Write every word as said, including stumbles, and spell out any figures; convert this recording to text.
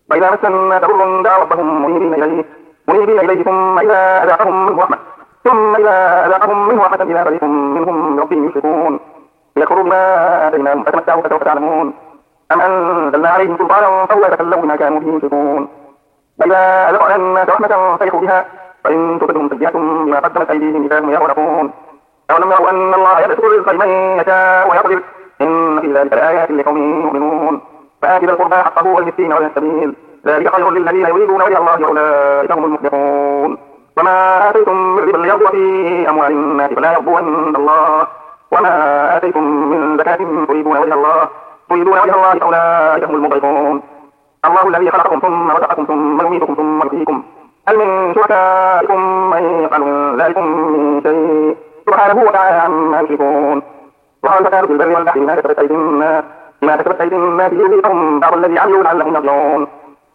وإذا مس الناس ضر دعوا ربهم منيبين إليه منيبين إليه ثم إذا أذاقهم منه رحمة ثم إذا أذاقهم منه رحمة إذا فريق منهم بربهم يشركون ليكفروا بما آتيناهم فتمتعوا فسوف تعلمون أم أنزلنا عليهم سلطانا فهو يتكلم بما كانوا به يشركون وإذا أذقنا الناس رحمة فرحوا بها فإن تصبهم سيئة بما قدمت أيديهم إذا هم يغرقون أولم يروا أن الله يبسط الرزق لمن يشاء ويقدر إن في ذلك لآيات لقوم يؤمنون فآت ذا القربى حقه والمسكين وابن السبيل ذلك خير للذين يريدون وجه الله وأولئك هم المفلحون وما آتيتم من ربا ليربو في أموال الناس فلا يربو عند الله وما آتيتم من زكاة تريدون وجه الله تريدون وجه الله فأولئك هم المضعفون الله الذي خلقكم ثم رزقكم ثم يميتكم ثم يحييكم هل من شركائكم من يفعل من ذلك من شيء سبحانه وتعالى عما يشركون وقال فكانوا في البر والبحر بما كسبت أيدي الناس بما كسبت أيدي الناس ليذيقهم بعض الذي عملوا لعلهم يرجعون